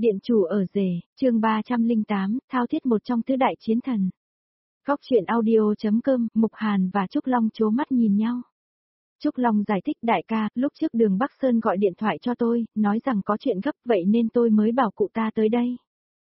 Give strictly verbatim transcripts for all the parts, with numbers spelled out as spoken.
Điện chủ ở rể, chương ba trăm lẻ tám, thao thiết một trong tứ đại chiến thần. Góc truyện audio.com, Mục Hàn và Trúc Long chố mắt nhìn nhau. Trúc Long giải thích đại ca, lúc trước đường Bắc Sơn gọi điện thoại cho tôi, nói rằng có chuyện gấp vậy nên tôi mới bảo cụ ta tới đây.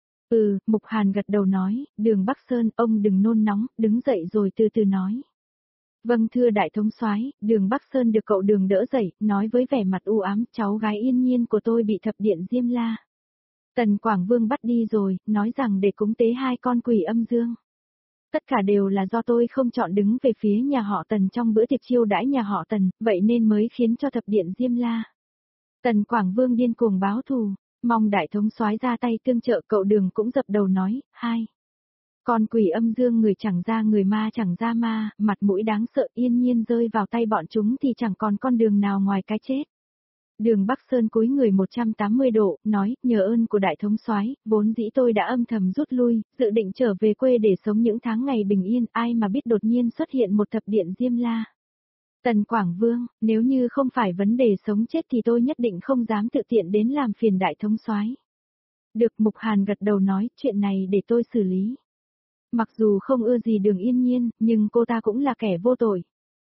Ừ, Mục Hàn gật đầu nói, đường Bắc Sơn, ông đừng nôn nóng, đứng dậy rồi từ từ nói. Vâng thưa đại thống soái, đường Bắc Sơn được cậu đường đỡ dậy, nói với vẻ mặt u ám, cháu gái Yên Nhiên của tôi bị thập điện Diêm La Tần Quảng Vương bắt đi rồi, nói rằng để cúng tế hai con quỷ âm dương. Tất cả đều là do tôi không chọn đứng về phía nhà họ Tần trong bữa tiệc chiêu đãi nhà họ Tần, vậy nên mới khiến cho thập điện Diêm La Tần Quảng Vương điên cuồng báo thù, mong đại thống soái ra tay tương trợ. Cậu đường cũng dập đầu nói, hai. Con quỷ âm dương người chẳng ra người ma chẳng ra ma, mặt mũi đáng sợ. Yên Nhiên rơi vào tay bọn chúng thì chẳng còn con đường nào ngoài cái chết. Đường Bắc Sơn cúi người một trăm tám mươi độ, nói, nhờ ơn của đại thống soái, vốn dĩ tôi đã âm thầm rút lui, dự định trở về quê để sống những tháng ngày bình yên, ai mà biết đột nhiên xuất hiện một thập điện Diêm La Tần Quảng Vương, nếu như không phải vấn đề sống chết thì tôi nhất định không dám tự tiện đến làm phiền đại thống soái. Được. Mục Hàn gật đầu nói, chuyện này để tôi xử lý. Mặc dù không ưa gì đường Yên Nhiên, nhưng cô ta cũng là kẻ vô tội.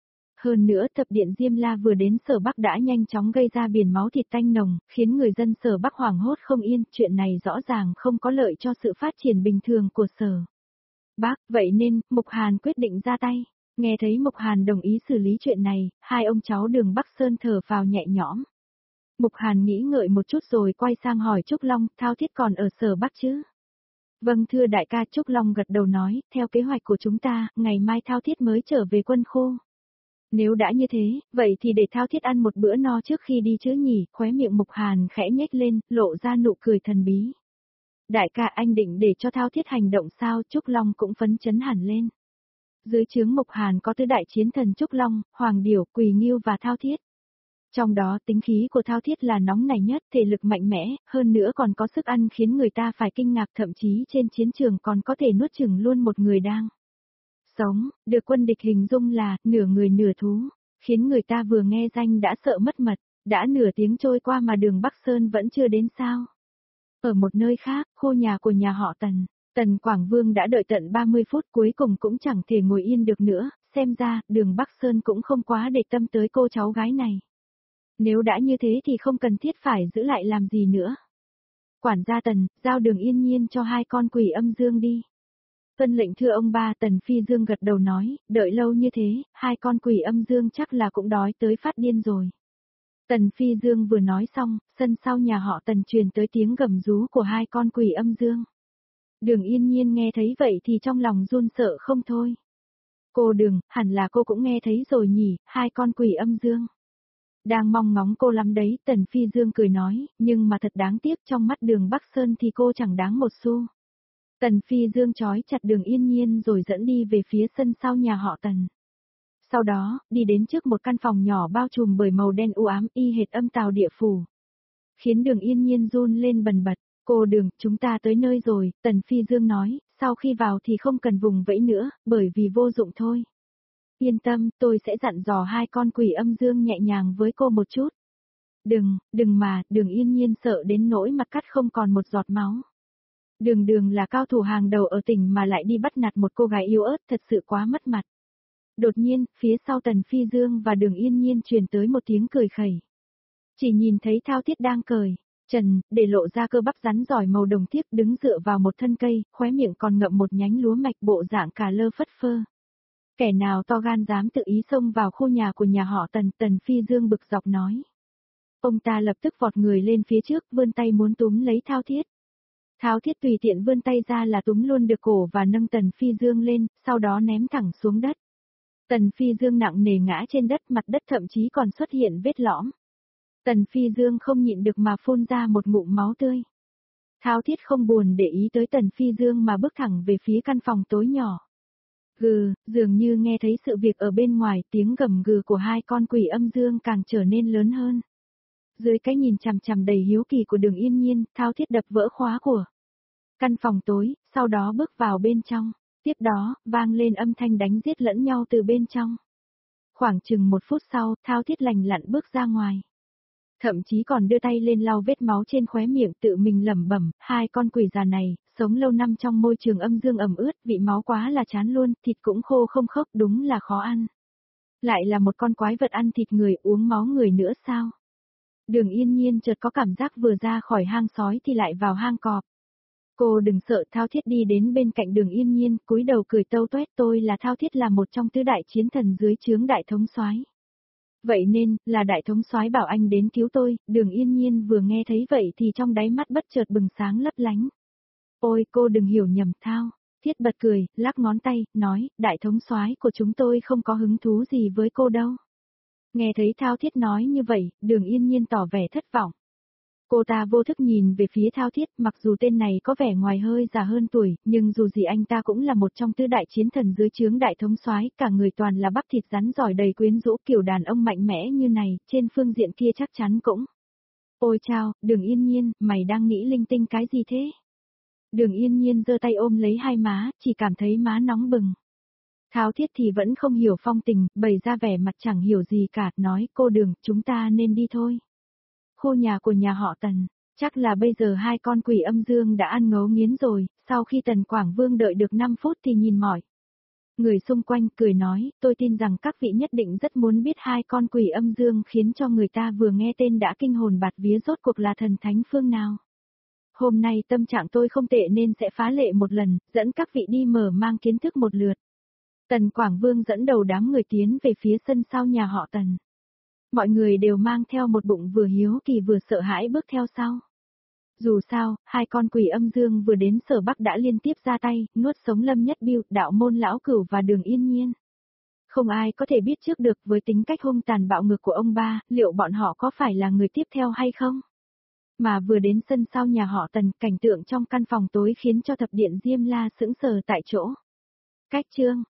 Hơn nữa thập điện Diêm La vừa đến Sở Bắc đã nhanh chóng gây ra biển máu thịt tanh nồng, khiến người dân Sở Bắc hoảng hốt không yên, chuyện này rõ ràng không có lợi cho sự phát triển bình thường của Sở Bắc, vậy nên, Mục Hàn quyết định ra tay. Nghe thấy Mục Hàn đồng ý xử lý chuyện này, hai ông cháu đường Bắc Sơn thở phào nhẹ nhõm. Mục Hàn nghĩ ngợi một chút rồi quay sang hỏi Trúc Long, thao thiết còn ở Sở Bắc chứ? Vâng thưa đại ca. Trúc Long gật đầu nói, theo kế hoạch của chúng ta, ngày mai thao thiết mới trở về quân khu. Nếu đã như thế, vậy thì để thao thiết ăn một bữa no trước khi đi chứ nhỉ. Khóe miệng Mục Hàn khẽ nhếch lên, lộ ra nụ cười thần bí. Đại ca, anh định để cho thao thiết hành động sao? Trúc Long cũng phấn chấn hẳn lên. Dưới trướng Mục Hàn có tứ đại chiến thần Trúc Long, Hoàng Điểu, Quỳ Ngưu và Thao Thiết. Trong đó tính khí của Thao Thiết là nóng nảy nhất, thể lực mạnh mẽ, hơn nữa còn có sức ăn khiến người ta phải kinh ngạc, thậm chí trên chiến trường còn có thể nuốt chửng luôn một người đang sống, được quân địch hình dung là nửa người nửa thú, khiến người ta vừa nghe danh đã sợ mất mật. Đã nửa tiếng trôi qua mà đường Bắc Sơn vẫn chưa đến sao? Ở một nơi khác, khu nhà của nhà họ Tần, Tần Quảng Vương đã đợi tận ba mươi phút, cuối cùng cũng chẳng thể ngồi yên được nữa, xem ra đường Bắc Sơn cũng không quá để tâm tới cô cháu gái này. Nếu đã như thế thì không cần thiết phải giữ lại làm gì nữa. Quản gia Tần, giao đường Yên Nhiên cho hai con quỷ âm dương đi. Tuân lệnh thưa ông ba. Tần Phi Dương gật đầu nói, đợi lâu như thế, hai con quỷ âm dương chắc là cũng đói tới phát điên rồi. Tần Phi Dương vừa nói xong, sân sau nhà họ Tần truyền tới tiếng gầm rú của hai con quỷ âm dương. Đường Yên Nhiên nghe thấy vậy thì trong lòng run sợ không thôi. Cô Đường, hẳn là cô cũng nghe thấy rồi nhỉ, hai con quỷ âm dương. Đang mong ngóng cô lắm đấy. Tần Phi Dương cười nói, nhưng mà thật đáng tiếc, trong mắt đường Bắc Sơn thì cô chẳng đáng một xu. Tần Phi Dương trói chặt đường Yên Nhiên rồi dẫn đi về phía sân sau nhà họ Tần. Sau đó, đi đến trước một căn phòng nhỏ bao trùm bởi màu đen u ám y hệt âm tào địa phủ. Khiến đường Yên Nhiên run lên bần bật. Cô Đường, chúng ta tới nơi rồi. Tần Phi Dương nói, sau khi vào thì không cần vùng vẫy nữa, bởi vì vô dụng thôi. Yên tâm, tôi sẽ dặn dò hai con quỷ âm dương nhẹ nhàng với cô một chút. Đừng, đừng mà. Đường Yên Nhiên sợ đến nỗi mặt cắt không còn một giọt máu. Đường Đường là cao thủ hàng đầu ở tỉnh mà lại đi bắt nạt một cô gái yếu ớt, thật sự quá mất mặt. Đột nhiên, phía sau Tần Phi Dương và đường Yên Nhiên truyền tới một tiếng cười khẩy. Chỉ nhìn thấy Thao Thiết đang cười trần, để lộ ra cơ bắp rắn giỏi màu đồng thiếp, đứng dựa vào một thân cây, khóe miệng còn ngậm một nhánh lúa mạch, bộ dạng cà lơ phất phơ. Kẻ nào to gan dám tự ý xông vào khu nhà của nhà họ Tần? Tần Phi Dương bực dọc nói. Ông ta lập tức vọt người lên phía trước, vươn tay muốn túm lấy Thao Thiết. Thao Thiết tùy tiện vươn tay ra là túm luôn được cổ và nâng Tần Phi Dương lên, sau đó ném thẳng xuống đất. Tần Phi Dương nặng nề ngã trên đất, mặt đất thậm chí còn xuất hiện vết lõm. Tần Phi Dương không nhịn được mà phun ra một ngụm máu tươi. Thao Thiết không buồn để ý tới Tần Phi Dương mà bước thẳng về phía căn phòng tối nhỏ. Gừ, dường như nghe thấy sự việc ở bên ngoài, tiếng gầm gừ của hai con quỷ âm dương càng trở nên lớn hơn. Dưới cái nhìn chằm chằm đầy hiếu kỳ của đường Yên Nhiên, Thao Thiết đập vỡ khóa của căn phòng tối, sau đó bước vào bên trong. Tiếp đó, vang lên âm thanh đánh giết lẫn nhau từ bên trong. Khoảng chừng một phút sau, Thao Thiết lành lặn bước ra ngoài. thậm chí còn đưa tay lên lau vết máu trên khóe miệng tự mình lẩm bẩm, hai con quỷ già này, sống lâu năm trong môi trường âm dương ẩm ướt, vị máu quá là chán luôn, thịt cũng khô không khốc, đúng là khó ăn. Lại là một con quái vật ăn thịt người, uống máu người nữa sao? Đường Yên Nhiên chợt có cảm giác vừa ra khỏi hang sói thì lại vào hang cọp. Cô đừng sợ, Thao Thiết đi đến bên cạnh Đường Yên Nhiên, cúi đầu cười tâu toét, tôi là Thao Thiết, là một trong tứ đại chiến thần dưới trướng đại thống soái. Vậy nên, là đại thống soái bảo anh đến cứu tôi. Đường Yên Nhiên vừa nghe thấy vậy thì trong đáy mắt bất chợt bừng sáng lấp lánh. Ôi, cô đừng hiểu nhầm, Thao Thiết bật cười, lắc ngón tay, nói, đại thống soái của chúng tôi không có hứng thú gì với cô đâu. Nghe thấy Thao Thiết nói như vậy, Đường Yên Nhiên tỏ vẻ thất vọng. Cô ta vô thức nhìn về phía Thao Thiết, mặc dù tên này có vẻ ngoài hơi già hơn tuổi, nhưng dù gì anh ta cũng là một trong tứ đại chiến thần dưới trướng đại thống soái, cả người toàn là bắp thịt rắn giỏi đầy quyến rũ, kiểu đàn ông mạnh mẽ như này, trên phương diện kia chắc chắn cũng. Ôi chao, Đường Yên Nhiên, mày đang nghĩ linh tinh cái gì thế? Đường Yên Nhiên giơ tay ôm lấy hai má, chỉ cảm thấy má nóng bừng. Thao Thiết thì vẫn không hiểu phong tình, bày ra vẻ mặt chẳng hiểu gì cả, nói, cô Đường, chúng ta nên đi thôi. Khu nhà của nhà họ Tần, chắc là bây giờ hai con quỷ âm dương đã ăn ngấu nghiến rồi, sau khi Tần Quảng Vương đợi được năm phút thì nhìn mỏi. Người xung quanh cười nói, tôi tin rằng các vị nhất định rất muốn biết hai con quỷ âm dương khiến cho người ta vừa nghe tên đã kinh hồn bạt vía rốt cuộc là thần thánh phương nào. Hôm nay tâm trạng tôi không tệ nên sẽ phá lệ một lần, dẫn các vị đi mở mang kiến thức một lượt. Tần Quảng Vương dẫn đầu đám người tiến về phía sân sau nhà họ Tần. Mọi người đều mang theo một bụng vừa hiếu kỳ vừa sợ hãi bước theo sau. Dù sao, hai con quỷ âm dương vừa đến Sở Bắc đã liên tiếp ra tay, nuốt sống Lâm Nhất Biêu, Đạo Môn Lão Cửu và Đường Yên Nhiên. Không ai có thể biết trước được với tính cách hung tàn bạo ngược của ông ba, liệu bọn họ có phải là người tiếp theo hay không? Mà vừa đến sân sau nhà họ Tần, cảnh tượng trong căn phòng tối khiến cho thập điện Diêm La sững sờ tại chỗ. Cách chương